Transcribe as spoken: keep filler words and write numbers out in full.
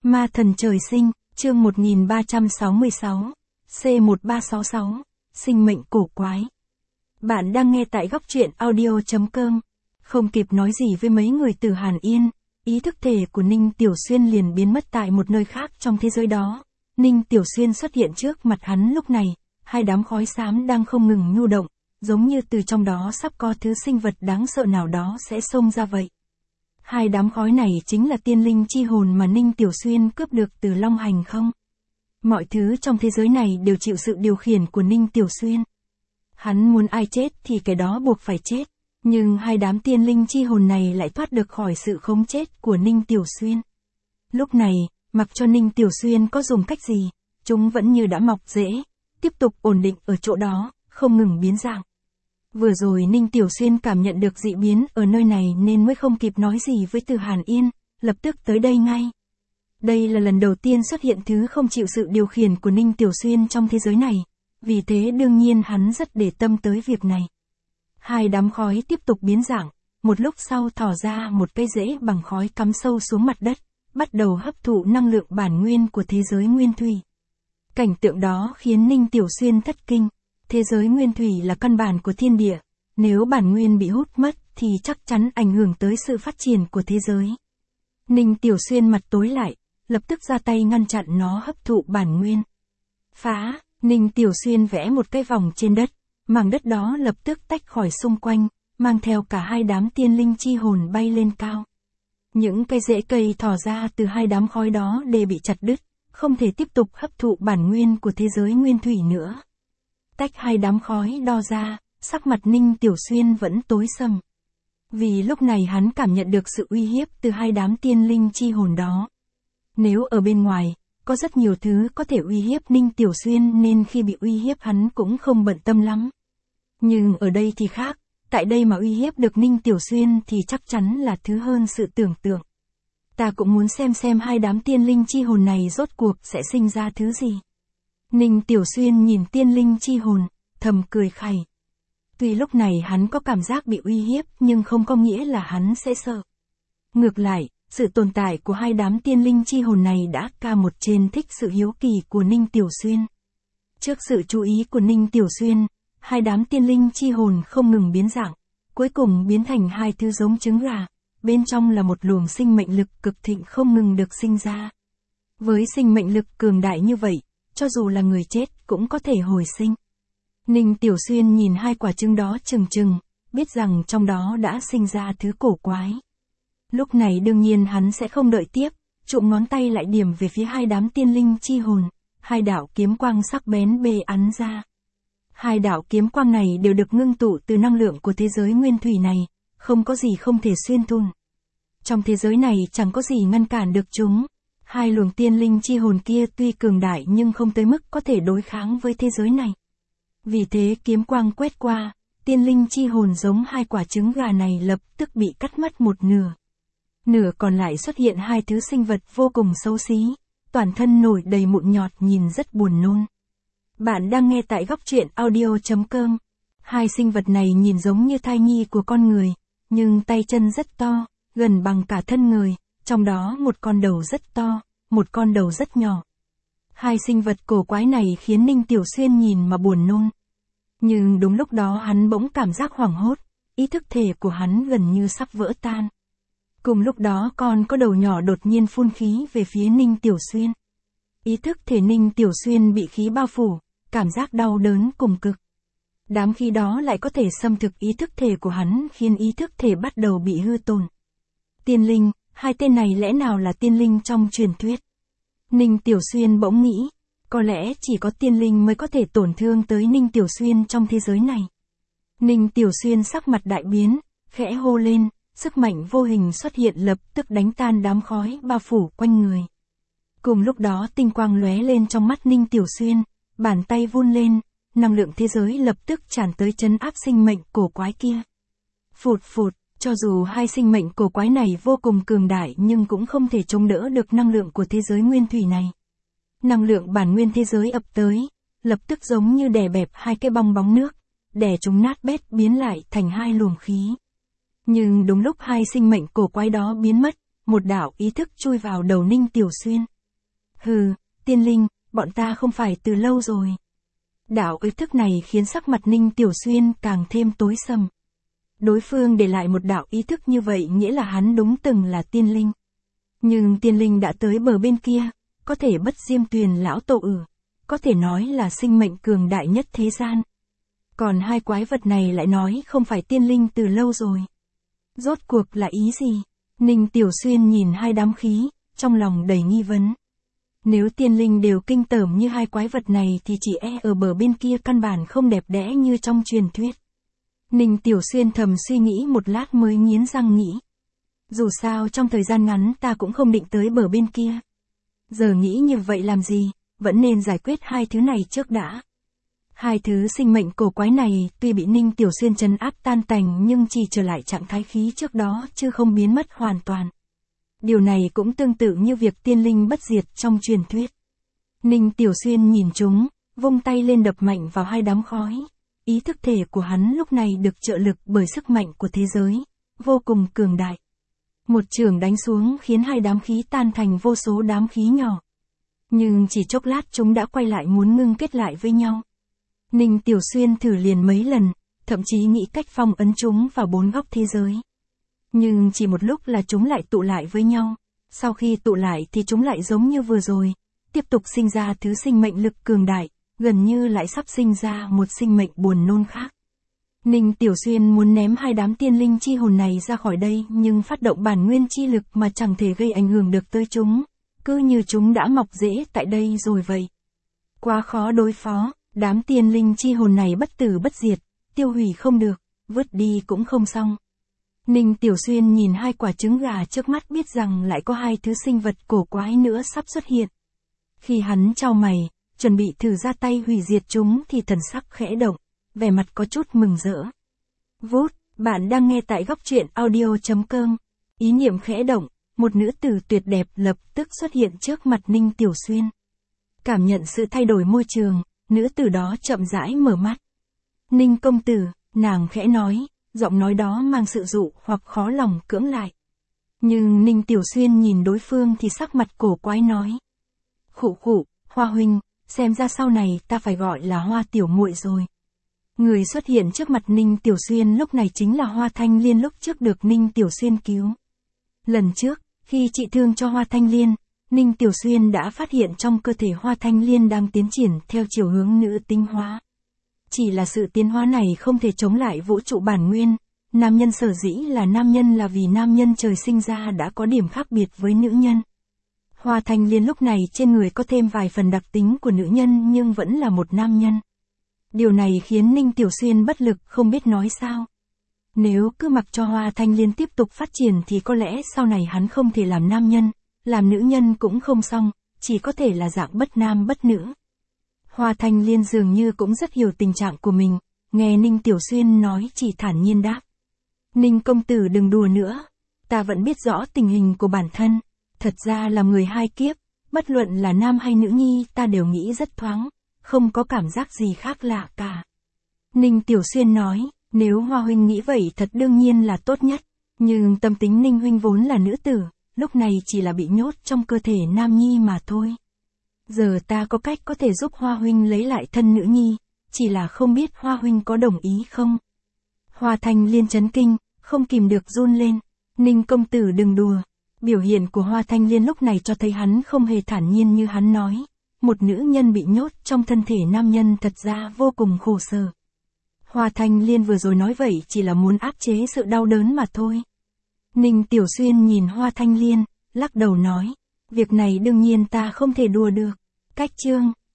Ma thần trời sinh, chương một nghìn ba trăm sáu mươi sáu, C một ba sáu sáu, sinh mệnh cổ quái. Bạn đang nghe tại góc truyện audio chấm com. Không kịp nói gì với mấy người từ Hàn Yên, ý thức thể của Ninh Tiểu Xuyên liền biến mất tại một nơi khác trong thế giới đó. Ninh Tiểu Xuyên xuất hiện trước mặt hắn lúc này, hai đám khói xám đang không ngừng nhu động, giống như từ trong đó sắp có thứ sinh vật đáng sợ nào đó sẽ xông ra vậy. Hai đám khói này chính là tiên linh chi hồn mà Ninh Tiểu Xuyên cướp được từ Long Hành không? Mọi thứ trong thế giới này đều chịu sự điều khiển của Ninh Tiểu Xuyên. Hắn muốn ai chết thì cái đó buộc phải chết, nhưng hai đám tiên linh chi hồn này lại thoát được khỏi sự khống chết của Ninh Tiểu Xuyên. Lúc này, mặc cho Ninh Tiểu Xuyên có dùng cách gì, chúng vẫn như đã mọc rễ, tiếp tục ổn định ở chỗ đó, không ngừng biến dạng. Vừa rồi Ninh Tiểu Xuyên cảm nhận được dị biến ở nơi này nên mới không kịp nói gì với Từ Hàn Yên, lập tức tới đây ngay. Đây là lần đầu tiên xuất hiện thứ không chịu sự điều khiển của Ninh Tiểu Xuyên trong thế giới này, vì thế đương nhiên hắn rất để tâm tới việc này. Hai đám khói tiếp tục biến dạng, một lúc sau thò ra một cây rễ bằng khói cắm sâu xuống mặt đất, bắt đầu hấp thụ năng lượng bản nguyên của thế giới nguyên thủy. Cảnh tượng đó khiến Ninh Tiểu Xuyên thất kinh. Thế giới nguyên thủy là căn bản của thiên địa, nếu bản nguyên bị hút mất thì chắc chắn ảnh hưởng tới sự phát triển của thế giới. Ninh Tiểu Xuyên mặt tối lại, lập tức ra tay ngăn chặn nó hấp thụ bản nguyên. Phá, Ninh Tiểu Xuyên vẽ một cái vòng trên đất, mảng đất đó lập tức tách khỏi xung quanh, mang theo cả hai đám tiên linh chi hồn bay lên cao. Những cây rễ cây thò ra từ hai đám khói đó đều bị chặt đứt, không thể tiếp tục hấp thụ bản nguyên của thế giới nguyên thủy nữa. Tách hai đám khói đo ra, sắc mặt Ninh Tiểu Xuyên vẫn tối sầm. Vì lúc này hắn cảm nhận được sự uy hiếp từ hai đám tiên linh chi hồn đó. Nếu ở bên ngoài, có rất nhiều thứ có thể uy hiếp Ninh Tiểu Xuyên nên khi bị uy hiếp hắn cũng không bận tâm lắm. Nhưng ở đây thì khác, tại đây mà uy hiếp được Ninh Tiểu Xuyên thì chắc chắn là thứ hơn sự tưởng tượng. Ta cũng muốn xem xem hai đám tiên linh chi hồn này rốt cuộc sẽ sinh ra thứ gì. Ninh Tiểu Xuyên nhìn tiên linh chi hồn, thầm cười khẩy. Tuy lúc này hắn có cảm giác bị uy hiếp nhưng không có nghĩa là hắn sẽ sợ. Ngược lại, sự tồn tại của hai đám tiên linh chi hồn này đã ca một trên thích sự hiếu kỳ của Ninh Tiểu Xuyên. Trước sự chú ý của Ninh Tiểu Xuyên, hai đám tiên linh chi hồn không ngừng biến dạng, cuối cùng biến thành hai thứ giống trứng gà, bên trong là một luồng sinh mệnh lực cực thịnh không ngừng được sinh ra. Với sinh mệnh lực cường đại như vậy, cho dù là người chết cũng có thể hồi sinh. Ninh Tiểu Xuyên nhìn hai quả trứng đó chừng chừng, biết rằng trong đó đã sinh ra thứ cổ quái. Lúc này đương nhiên hắn sẽ không đợi tiếp, trụm ngón tay lại điểm về phía hai đám tiên linh chi hồn, hai đạo kiếm quang sắc bén bê ắn ra. Hai đạo kiếm quang này đều được ngưng tụ từ năng lượng của thế giới nguyên thủy này, không có gì không thể xuyên thủng. Trong thế giới này chẳng có gì ngăn cản được chúng. Hai luồng tiên linh chi hồn kia tuy cường đại nhưng không tới mức có thể đối kháng với thế giới này. Vì thế kiếm quang quét qua, tiên linh chi hồn giống hai quả trứng gà này lập tức bị cắt mất một nửa. Nửa còn lại xuất hiện hai thứ sinh vật vô cùng xấu xí, toàn thân nổi đầy mụn nhọt nhìn rất buồn nôn. Bạn đang nghe tại góc truyện audio chấm com. Hai sinh vật này nhìn giống như thai nhi của con người, nhưng tay chân rất to, gần bằng cả thân người. Trong đó một con đầu rất to, một con đầu rất nhỏ. Hai sinh vật cổ quái này khiến Ninh Tiểu Xuyên nhìn mà buồn nôn. Nhưng đúng lúc đó hắn bỗng cảm giác hoảng hốt, ý thức thể của hắn gần như sắp vỡ tan. Cùng lúc đó con có đầu nhỏ đột nhiên phun khí về phía Ninh Tiểu Xuyên. Ý thức thể Ninh Tiểu Xuyên bị khí bao phủ, cảm giác đau đớn cùng cực. Đám khí đó lại có thể xâm thực ý thức thể của hắn khiến ý thức thể bắt đầu bị hư tổn. Tiên linh. Hai tên này lẽ nào là tiên linh trong truyền thuyết? Ninh Tiểu Xuyên bỗng nghĩ, có lẽ chỉ có tiên linh mới có thể tổn thương tới Ninh Tiểu Xuyên trong thế giới này. Ninh Tiểu Xuyên sắc mặt đại biến, khẽ hô lên, sức mạnh vô hình xuất hiện lập tức đánh tan đám khói bao phủ quanh người. Cùng lúc đó tinh quang lóe lên trong mắt Ninh Tiểu Xuyên, bàn tay vun lên, năng lượng thế giới lập tức tràn tới trấn áp sinh mệnh cổ quái kia. Phụt phụt. Cho dù hai sinh mệnh cổ quái này vô cùng cường đại nhưng cũng không thể chống đỡ được năng lượng của thế giới nguyên thủy này. Năng lượng bản nguyên thế giới ập tới, lập tức giống như đè bẹp hai cái bong bóng nước, đè chúng nát bét biến lại thành hai luồng khí. Nhưng đúng lúc hai sinh mệnh cổ quái đó biến mất, một đạo ý thức chui vào đầu Ninh Tiểu Xuyên. Hừ, tiên linh, bọn ta không phải từ lâu rồi. Đạo ý thức này khiến sắc mặt Ninh Tiểu Xuyên càng thêm tối sầm. Đối phương để lại một đạo ý thức như vậy nghĩa là hắn đúng từng là tiên linh. Nhưng tiên linh đã tới bờ bên kia, có thể bất diêm tuyền lão tổ ử, có thể nói là sinh mệnh cường đại nhất thế gian. Còn hai quái vật này lại nói không phải tiên linh từ lâu rồi. Rốt cuộc là ý gì? Ninh Tiểu Xuyên nhìn hai đám khí, trong lòng đầy nghi vấn. Nếu tiên linh đều kinh tởm như hai quái vật này thì chỉ e ở bờ bên kia căn bản không đẹp đẽ như trong truyền thuyết. Ninh Tiểu Xuyên thầm suy nghĩ một lát mới nghiến răng nghĩ. Dù sao trong thời gian ngắn ta cũng không định tới bờ bên kia. Giờ nghĩ như vậy làm gì, vẫn nên giải quyết hai thứ này trước đã. Hai thứ sinh mệnh cổ quái này tuy bị Ninh Tiểu Xuyên trấn áp tan tành nhưng chỉ trở lại trạng thái khí trước đó chứ không biến mất hoàn toàn. Điều này cũng tương tự như việc tiên linh bất diệt trong truyền thuyết. Ninh Tiểu Xuyên nhìn chúng, vung tay lên đập mạnh vào hai đám khói. Ý thức thể của hắn lúc này được trợ lực bởi sức mạnh của thế giới, vô cùng cường đại. Một chưởng đánh xuống khiến hai đám khí tan thành vô số đám khí nhỏ. Nhưng chỉ chốc lát chúng đã quay lại muốn ngưng kết lại với nhau. Ninh Tiểu Xuyên thử liền mấy lần, thậm chí nghĩ cách phong ấn chúng vào bốn góc thế giới. Nhưng chỉ một lúc là chúng lại tụ lại với nhau. Sau khi tụ lại thì chúng lại giống như vừa rồi, tiếp tục sinh ra thứ sinh mệnh lực cường đại, gần như lại sắp sinh ra một sinh mệnh buồn nôn khác. Ninh Tiểu Xuyên muốn ném hai đám tiên linh chi hồn này ra khỏi đây nhưng phát động bản nguyên chi lực mà chẳng thể gây ảnh hưởng được tới chúng, cứ như chúng đã mọc rễ tại đây rồi vậy. Quá khó đối phó, đám tiên linh chi hồn này bất tử bất diệt, tiêu hủy không được, vứt đi cũng không xong. Ninh Tiểu Xuyên nhìn hai quả trứng gà trước mắt biết rằng lại có hai thứ sinh vật cổ quái nữa sắp xuất hiện. Khi hắn chau mày, chuẩn bị thử ra tay hủy diệt chúng thì thần sắc khẽ động, vẻ mặt có chút mừng rỡ. Vút, bạn đang nghe tại góc truyện audio chấm com. Ý niệm khẽ động, một nữ tử tuyệt đẹp lập tức xuất hiện trước mặt Ninh Tiểu Xuyên. Cảm nhận sự thay đổi môi trường, nữ tử đó chậm rãi mở mắt. Ninh công tử, nàng khẽ nói, giọng nói đó mang sự dụ hoặc khó lòng cưỡng lại. Nhưng Ninh Tiểu Xuyên nhìn đối phương thì sắc mặt cổ quái nói. Khụ khụ, Hoa huynh, xem ra sau này ta phải gọi là Hoa tiểu muội rồi. Người xuất hiện trước mặt Ninh Tiểu Xuyên lúc này chính là Hoa Thanh Liên lúc trước được Ninh Tiểu Xuyên cứu. Lần trước, khi trị thương cho Hoa Thanh Liên, Ninh Tiểu Xuyên đã phát hiện trong cơ thể Hoa Thanh Liên đang tiến triển theo chiều hướng nữ tính hóa. Chỉ là sự tiến hóa này không thể chống lại vũ trụ bản nguyên, nam nhân sở dĩ là nam nhân là vì nam nhân trời sinh ra đã có điểm khác biệt với nữ nhân. Hoa Thanh Liên lúc này trên người có thêm vài phần đặc tính của nữ nhân nhưng vẫn là một nam nhân. Điều này khiến Ninh Tiểu Xuyên bất lực không biết nói sao. Nếu cứ mặc cho Hoa Thanh Liên tiếp tục phát triển thì có lẽ sau này hắn không thể làm nam nhân, làm nữ nhân cũng không xong, chỉ có thể là dạng bất nam bất nữ. Hoa Thanh Liên dường như cũng rất hiểu tình trạng của mình, nghe Ninh Tiểu Xuyên nói chỉ thản nhiên đáp. Ninh công tử đừng đùa nữa, ta vẫn biết rõ tình hình của bản thân, thật ra là người hai kiếp, bất luận là nam hay nữ nhi ta đều nghĩ rất thoáng, không có cảm giác gì khác lạ cả. Ninh Tiểu Xuyên nói, nếu Hoa huynh nghĩ vậy thật đương nhiên là tốt nhất, nhưng tâm tính Ninh huynh vốn là nữ tử, lúc này chỉ là bị nhốt trong cơ thể nam nhi mà thôi. Giờ ta có cách có thể giúp Hoa huynh lấy lại thân nữ nhi, chỉ là không biết Hoa huynh có đồng ý không? Hoa Thanh Liên chấn kinh, không kìm được run lên. Ninh công tử đừng đùa. Biểu hiện của Hoa Thanh Liên lúc này cho thấy hắn không hề thản nhiên như hắn nói. Một nữ nhân bị nhốt trong thân thể nam nhân thật ra vô cùng khổ sở. Hoa Thanh Liên vừa rồi nói vậy chỉ là muốn áp chế sự đau đớn mà thôi. Ninh Tiểu Xuyên nhìn Hoa Thanh Liên, lắc đầu nói. Việc này đương nhiên ta không thể đùa được. Cách chương,